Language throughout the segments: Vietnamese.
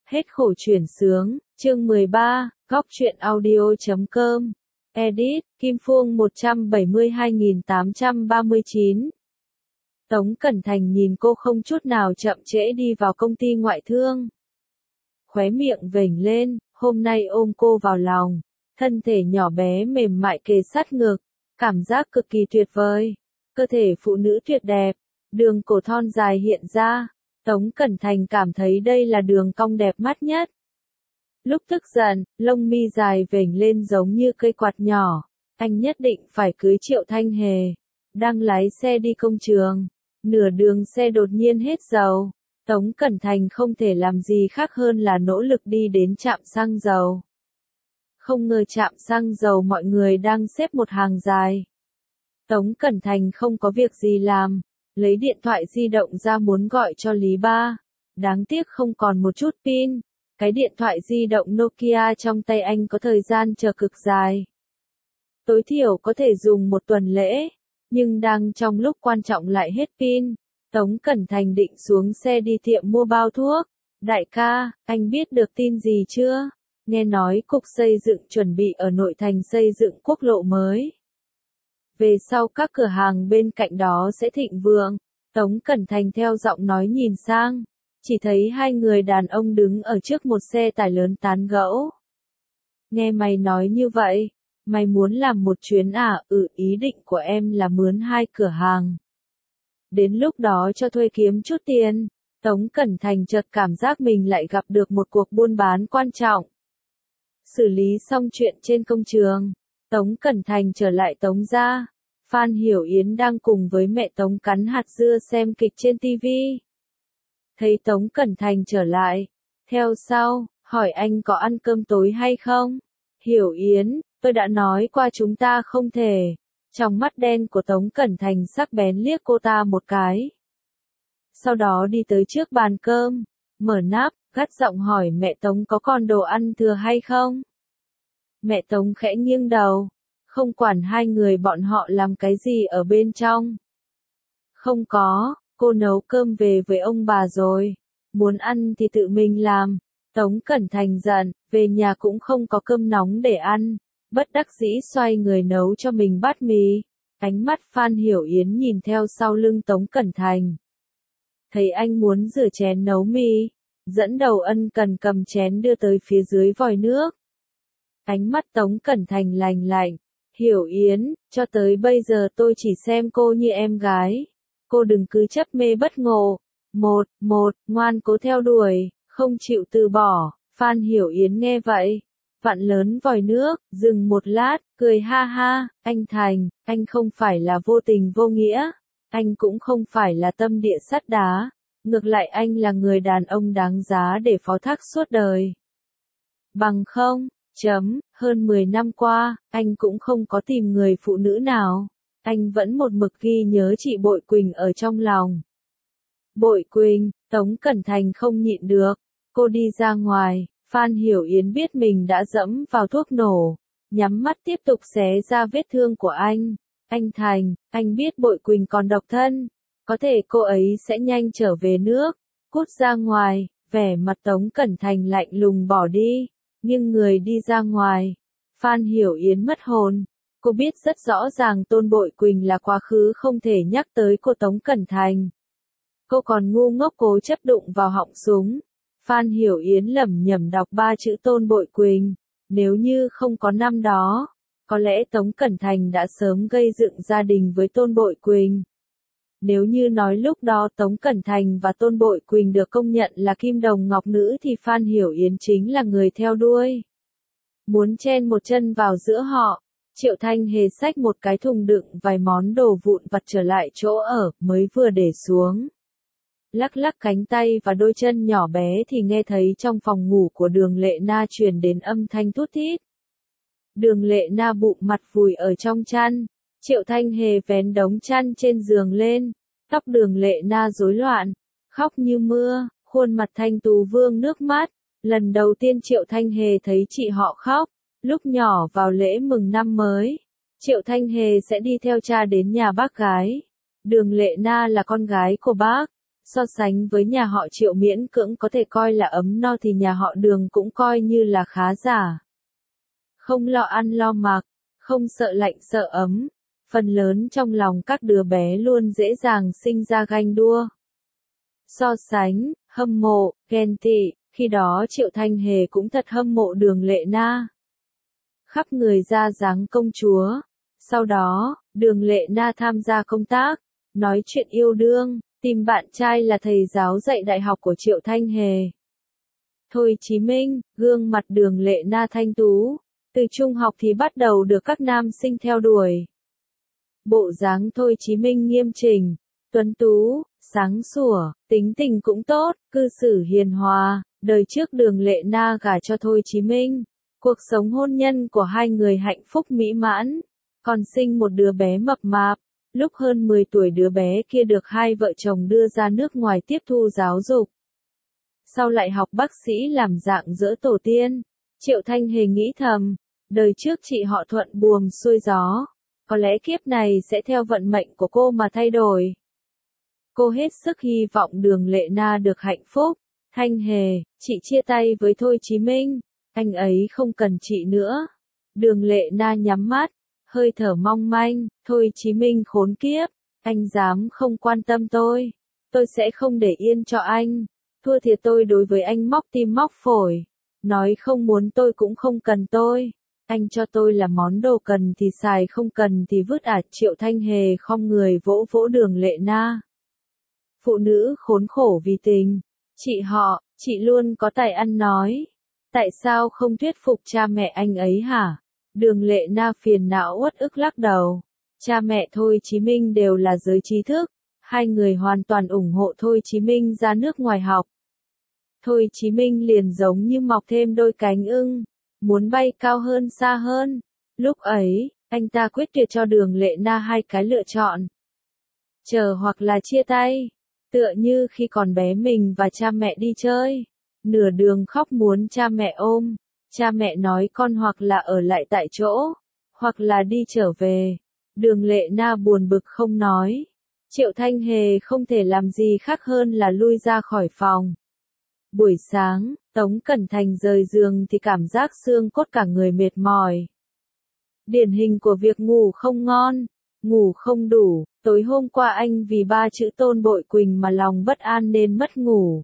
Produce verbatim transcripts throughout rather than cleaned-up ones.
Hết khổ chuyển sướng, chương mười ba, góc truyện audio chấm com. Edit, Kim Phương một trăm bảy mươi hai nghìn tám trăm ba mươi chín. Tống Cẩn Thành nhìn cô không chút nào chậm trễ đi vào công ty ngoại thương. Khóe miệng vểnh lên, hôm nay ôm cô vào lòng, thân thể nhỏ bé mềm mại kề sát ngực, cảm giác cực kỳ tuyệt vời. Cơ thể phụ nữ tuyệt đẹp, đường cổ thon dài hiện ra, Tống Cẩn Thành cảm thấy đây là đường cong đẹp mắt nhất. Lúc tức giận, lông mi dài vểnh lên giống như cây quạt nhỏ, anh nhất định phải cưới Triệu Thanh Hề. Đang lái xe đi công trường, nửa đường xe đột nhiên hết dầu. Tống Cẩn Thành không thể làm gì khác hơn là nỗ lực đi đến trạm xăng dầu. Không ngờ trạm xăng dầu mọi người đang xếp một hàng dài. Tống Cẩn Thành không có việc gì làm, lấy điện thoại di động ra muốn gọi cho Lý Ba. Đáng tiếc không còn một chút pin, cái điện thoại di động Nokia trong tay anh có thời gian chờ cực dài. Tối thiểu có thể dùng một tuần lễ, nhưng đang trong lúc quan trọng lại hết pin. Tống Cẩn Thành định xuống xe đi tiệm mua bao thuốc. Đại ca, anh biết được tin gì chưa? Nghe nói cục xây dựng chuẩn bị ở nội thành xây dựng quốc lộ mới. Về sau các cửa hàng bên cạnh đó sẽ thịnh vượng. Tống Cẩn Thành theo giọng nói nhìn sang, chỉ thấy hai người đàn ông đứng ở trước một xe tải lớn tán gẫu. Nghe mày nói như vậy, mày muốn làm một chuyến à? Ừ, ý định của em là mướn hai cửa hàng. Đến lúc đó cho thuê kiếm chút tiền. Tống Cẩn Thành chợt cảm giác mình lại gặp được một cuộc buôn bán quan trọng. Xử lý xong chuyện trên công trường, Tống Cẩn Thành trở lại Tống gia. Phan Hiểu Yến đang cùng với mẹ Tống cắn hạt dưa xem kịch trên ti vi. Thấy Tống Cẩn Thành trở lại, theo sau, hỏi anh có ăn cơm tối hay không? Hiểu Yến, tôi đã nói qua chúng ta không thể. Trong mắt đen của Tống Cẩn Thành sắc bén liếc cô ta một cái. Sau đó đi tới trước bàn cơm, mở nắp, gắt giọng hỏi mẹ Tống có còn đồ ăn thừa hay không? Mẹ Tống khẽ nghiêng đầu, không quản hai người bọn họ làm cái gì ở bên trong. Không có, cô nấu cơm về với ông bà rồi, muốn ăn thì tự mình làm. Tống Cẩn Thành giận, về nhà cũng không có cơm nóng để ăn, bất đắc dĩ xoay người nấu cho mình bát mì. Ánh mắt Phan Hiểu Yến nhìn theo sau lưng Tống Cẩn Thành. Thấy anh muốn rửa chén nấu mì, dẫn đầu ân cần cầm chén đưa tới phía dưới vòi nước. Ánh mắt Tống Cẩn Thành lạnh lạnh. Hiểu Yến, cho tới bây giờ tôi chỉ xem cô như em gái. Cô đừng cứ chấp mê bất ngộ. Một, một, ngoan cố theo đuổi, không chịu từ bỏ. Phan Hiểu Yến nghe vậy, vặn lớn vòi nước, dừng một lát, cười ha ha. Anh Thành, anh không phải là vô tình vô nghĩa. Anh cũng không phải là tâm địa sắt đá. Ngược lại anh là người đàn ông đáng giá để phó thác suốt đời. Bằng không, chấm, hơn mười năm qua, anh cũng không có tìm người phụ nữ nào. Anh vẫn một mực ghi nhớ chị Bội Quỳnh ở trong lòng. Bội Quỳnh, Tống Cẩn Thành không nhịn được. Cô đi ra ngoài, Phan Hiểu Yến biết mình đã dẫm vào thuốc nổ. Nhắm mắt tiếp tục xé ra vết thương của anh. Anh Thành, anh biết Bội Quỳnh còn độc thân. Có thể cô ấy sẽ nhanh trở về nước. Cút ra ngoài, vẻ mặt Tống Cẩn Thành lạnh lùng bỏ đi. Nhưng người đi ra ngoài. Phan Hiểu Yến mất hồn. Cô biết rất rõ ràng Tôn Bội Quỳnh là quá khứ không thể nhắc tới cô Tống Cẩn Thành. Cô còn ngu ngốc cố chấp đụng vào họng súng. Phan Hiểu Yến lẩm nhẩm đọc ba chữ Tôn Bội Quỳnh. Nếu như không có năm đó, có lẽ Tống Cẩn Thành đã sớm gây dựng gia đình với Tôn Bội Quỳnh. Nếu như nói lúc đó Tống Cẩn Thành và Tôn Bội Quỳnh được công nhận là kim đồng ngọc nữ thì Phan Hiểu Yến chính là người theo đuôi. Muốn chen một chân vào giữa họ, Triệu Thanh Hề xách một cái thùng đựng vài món đồ vụn vặt trở lại chỗ ở, mới vừa để xuống. Lắc lắc cánh tay và đôi chân nhỏ bé thì nghe thấy trong phòng ngủ của Đường Lệ Na truyền đến âm thanh thút thít. Đường Lệ Na bụng mặt vùi ở trong chăn. Triệu Thanh Hề vén đống chăn trên giường lên, tóc Đường Lệ Na rối loạn, khóc như mưa, khuôn mặt thanh tú vương nước mắt. Lần đầu tiên Triệu Thanh Hề thấy chị họ khóc, lúc nhỏ vào lễ mừng năm mới, Triệu Thanh Hề sẽ đi theo cha đến nhà bác gái. Đường Lệ Na là con gái của bác, So sánh với nhà họ Triệu miễn cưỡng có thể coi là ấm no thì nhà họ Đường cũng coi như là khá giả. Không lo ăn lo mặc, không sợ lạnh sợ ấm, phần lớn trong lòng các đứa bé luôn dễ dàng sinh ra ganh đua. So sánh, hâm mộ, ghen tị, khi đó Triệu Thanh Hề cũng thật hâm mộ Đường Lệ Na. Khắp người ra dáng công chúa. Sau đó, Đường Lệ Na tham gia công tác, nói chuyện yêu đương, tìm bạn trai là thầy giáo dạy đại học của Triệu Thanh Hề. Thôi Chí Minh, gương mặt Đường Lệ Na thanh tú, từ trung học thì bắt đầu được các nam sinh theo đuổi. Bộ dáng Thôi Chí Minh nghiêm chỉnh, tuấn tú, sáng sủa, tính tình cũng tốt, cư xử hiền hòa. Đời trước Đường Lệ Na gả cho Thôi Chí Minh, cuộc sống hôn nhân của hai người hạnh phúc mỹ mãn, còn sinh một đứa bé mập mạp. Lúc hơn mười tuổi đứa bé kia được hai vợ chồng đưa ra nước ngoài tiếp thu giáo dục. Sau lại học bác sĩ làm dạng dỡ tổ tiên, Triệu Thanh Hề nghĩ thầm, đời trước chị họ thuận buồm xuôi gió, có lẽ kiếp này sẽ theo vận mệnh của cô mà thay đổi. Cô hết sức hy vọng Đường Lệ Na được hạnh phúc. Thanh Hề, chị chia tay với Thôi Chí Minh, anh ấy không cần chị nữa. Đường Lệ Na nhắm mắt, hơi thở mong manh, Thôi Chí Minh khốn kiếp, anh dám không quan tâm tôi, tôi sẽ không để yên cho anh, thua thiệt tôi đối với anh móc tim móc phổi, nói không muốn tôi cũng không cần tôi, anh cho tôi là món đồ cần thì xài không cần thì vứt à. Triệu Thanh Hề khom người vỗ vỗ Đường Lệ Na. Phụ nữ khốn khổ vì tình, chị họ, chị luôn có tài ăn nói, tại sao không thuyết phục cha mẹ anh ấy hả? Đường Lệ Na phiền não uất ức lắc đầu. Cha mẹ Thôi Chí Minh đều là giới trí thức, hai người hoàn toàn ủng hộ Thôi Chí Minh ra nước ngoài học. Thôi Chí Minh liền giống như mọc thêm đôi cánh ưng, muốn bay cao hơn xa hơn. Lúc ấy, anh ta quyết tuyệt cho Đường Lệ Na hai cái lựa chọn. Chờ hoặc là chia tay, tựa như khi còn bé mình và cha mẹ đi chơi, nửa đường khóc muốn cha mẹ ôm. Cha mẹ nói con hoặc là ở lại tại chỗ, hoặc là đi trở về. Đường Lệ Na buồn bực không nói. Triệu Thanh Hề không thể làm gì khác hơn là lui ra khỏi phòng. Buổi sáng, Tống Cẩn Thành rời giường thì cảm giác xương cốt cả người mệt mỏi. Điển hình của việc ngủ không ngon, ngủ không đủ. Tối hôm qua anh vì ba chữ Tôn Bội Quỳnh mà lòng bất an nên mất ngủ.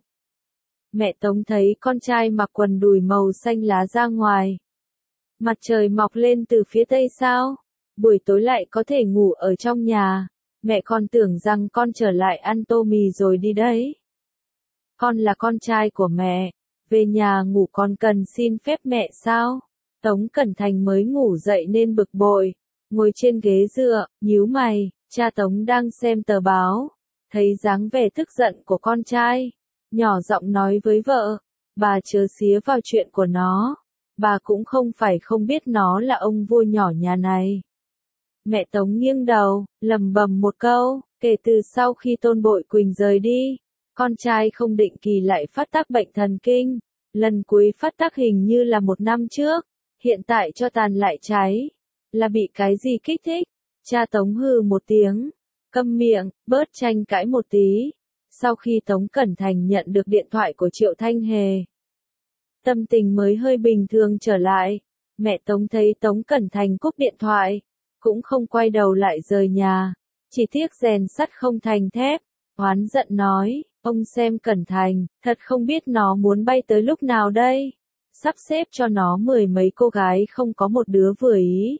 Mẹ Tống thấy con trai mặc quần đùi màu xanh lá ra ngoài. Mặt trời mọc lên từ phía tây sao? Buổi tối lại có thể ngủ ở trong nhà. Mẹ còn tưởng rằng con trở lại ăn tô mì rồi đi đấy. Con là con trai của mẹ. Về nhà ngủ con cần xin phép mẹ sao? Tống Cẩn Thành mới ngủ dậy nên bực bội. Ngồi trên ghế dựa, nhíu mày. Cha Tống đang xem tờ báo. Thấy dáng vẻ tức giận của con trai. Nhỏ giọng nói với vợ, bà chớ xía vào chuyện của nó, bà cũng không phải không biết nó là ông vua nhỏ nhà này. Mẹ Tống nghiêng đầu, lầm bầm một câu, kể từ sau khi Tôn Bội Quỳnh rời đi, con trai không định kỳ lại phát tác bệnh thần kinh, lần cuối phát tác hình như là một năm trước, hiện tại cho tàn lại cháy, là bị cái gì kích thích? Cha Tống hừ một tiếng, câm miệng, bớt tranh cãi một tí. Sau khi Tống Cẩn Thành nhận được điện thoại của Triệu Thanh Hề, tâm tình mới hơi bình thường trở lại. Mẹ Tống thấy Tống Cẩn Thành cúp điện thoại, cũng không quay đầu lại rời nhà, chỉ tiếc rèn sắt không thành thép, oán giận nói, ông xem Cẩn Thành, thật không biết nó muốn bay tới lúc nào đây, sắp xếp cho nó mười mấy cô gái không có một đứa vừa ý.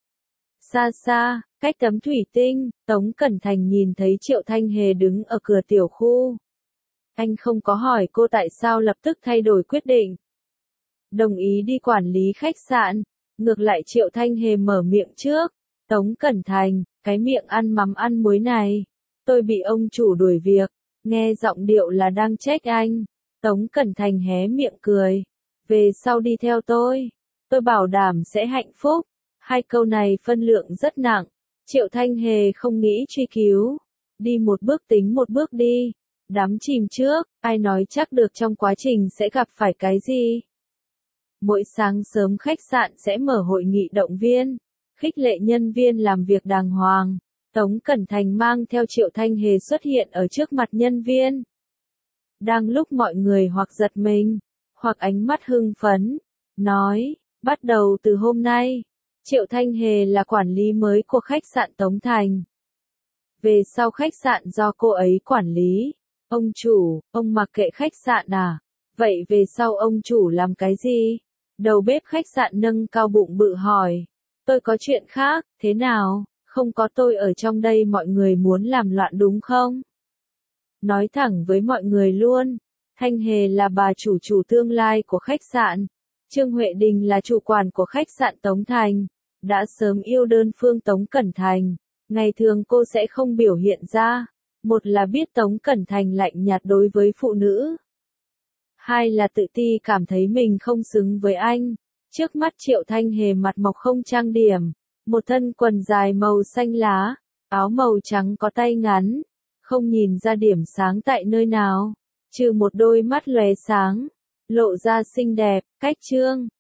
Xa xa, cách tấm thủy tinh, Tống Cẩn Thành nhìn thấy Triệu Thanh Hề đứng ở cửa tiểu khu. Anh không có hỏi cô tại sao lập tức thay đổi quyết định. Đồng ý đi quản lý khách sạn, ngược lại Triệu Thanh Hề mở miệng trước. Tống Cẩn Thành, cái miệng ăn mắm ăn muối này, tôi bị ông chủ đuổi việc, nghe giọng điệu là đang trách anh. Tống Cẩn Thành hé miệng cười, về sau đi theo tôi, tôi bảo đảm sẽ hạnh phúc. Hai câu này phân lượng rất nặng, Triệu Thanh Hề không nghĩ truy cứu, đi một bước tính một bước đi, đắm chìm trước, ai nói chắc được trong quá trình sẽ gặp phải cái gì. Mỗi sáng sớm khách sạn sẽ mở hội nghị động viên, khích lệ nhân viên làm việc đàng hoàng. Tống Cẩn Thành mang theo Triệu Thanh Hề xuất hiện ở trước mặt nhân viên, Đang lúc mọi người hoặc giật mình, hoặc ánh mắt hưng phấn, nói, bắt đầu từ hôm nay, Triệu Thanh Hề là quản lý mới của khách sạn Tống Thành. Về sau khách sạn do cô ấy quản lý, ông chủ, ông mặc kệ khách sạn à? Vậy về sau ông chủ làm cái gì? Đầu bếp khách sạn nâng cao bụng bự hỏi, tôi có chuyện khác, thế nào, không có tôi ở trong đây mọi người muốn làm loạn đúng không? Nói thẳng với mọi người luôn, Thanh Hề là bà chủ chủ tương lai của khách sạn, Trương Huệ Đình là chủ quản của khách sạn Tống Thành, đã sớm yêu đơn phương Tống Cẩn Thành, ngày thường cô sẽ không biểu hiện ra, một là biết Tống Cẩn Thành lạnh nhạt đối với phụ nữ, hai là tự ti cảm thấy mình không xứng với anh. Trước mắt Triệu Thanh Hề mặt mộc không trang điểm, một thân quần dài màu xanh lá, áo màu trắng có tay ngắn, không nhìn ra điểm sáng tại nơi nào, trừ một đôi mắt lóe sáng, lộ ra xinh đẹp, cách trương.